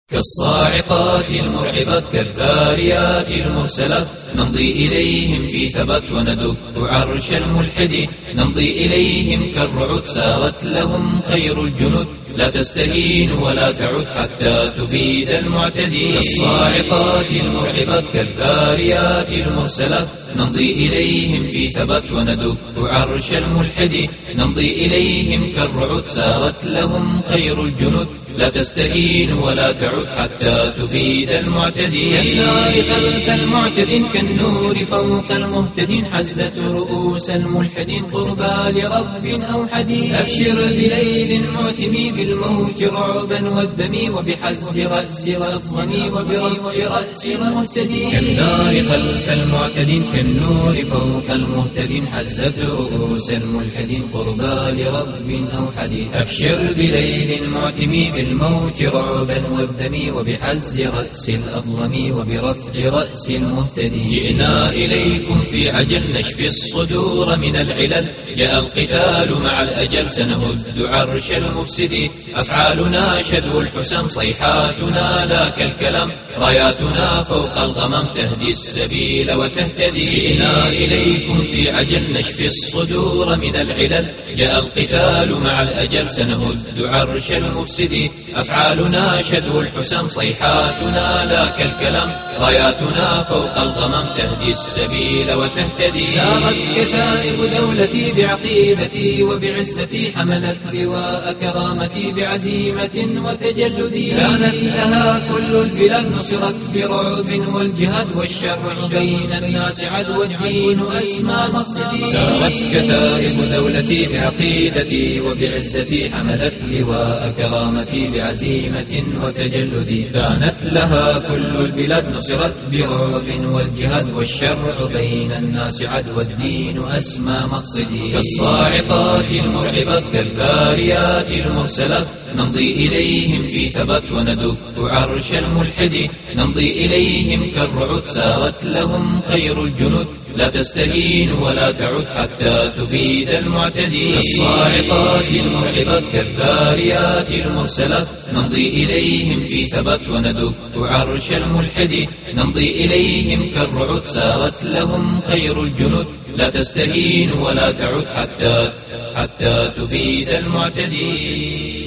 كالصاعقات المرعبات كالذاريات المرسلات نمضي إليهم في ثبات وندك عرش الملحد نمضي إليهم كالرعد سارت لهم خير الجنود لا تستهين ولا تعد حتى تبيد المعتدين كالصاعقات المرعبات كالذاريات المرسلات نمضي إليهم في ثبات وندك عرش الملحد نمضي إليهم كالرعد سارت لهم خير الجنود لا تستهين ولا تعد حتى تبيد المعتدين كالنار خلف المعتدين كالنور فوق المهتدين حزت رؤوس الملحدين قربى لرب أوحدين أبشر بليل معتمي بالموت رعبا والدم وبحز رأس الأفصم وبرفع رأس المهتدين كالنار خلف المعتدين كالنور فوق المهتدين حزت رؤوس الملحدين قربى لرب أوحدين أبشر بليل معتمي بالموت رعبا والدم وبحز رأس الأظلم وبرفع رأس المهتدين جئنا إليكم في عجل نشفي الصدور من العلل جاء القتال مع الأجل سنهد عرش المفسدين أفعالنا شدو الحسام صيحاتنا لا كالكلام راياتنا فوق الغمام تهدي السبيل وتهتدي جئنا إليكم في عجل نشفي الصدور من العلل جاء القتال مع الأجل سنهد عرش المفسدين أفعالنا شدو الحسام صيحاتنا لا كالكلام راياتنا فوق الغمام تهدي السبيل وتهتدي سارت كتائب دولتي بعقيدتي وبعزتي حملت لواء كرامتي بعزيمة وتجلدي كانت لها كل البلاد نصرت برعب والجهاد والشر بين الناس عدوى الدين أسمى مقصدي سارت كتائب دولتي بعقيدتي وبعزتي حملت لواء كرامتي بعزيمة وتجلدي كانت لها كل البلاد نصرت برعب والجهاد والشر بين الناس عدوى الدين أسمى مقصدي كالصاعقات المرعبات كالذاريات المرسلات نمضي إليهم في ثبات وندك عرش الملحد نمضي إليهم كالرعد سارت لهم خير الجنود لا تستهين ولا تعد حتى تبيد المعتدين كالصاعقات المرعبات كالذاريات المرسلات نمضي إليهم في ثبات وندك عرش الملحد نمضي إليهم كالرعد سارت لهم خير الجنود لا تستهين ولا تعد حتى تبيد المعتدين.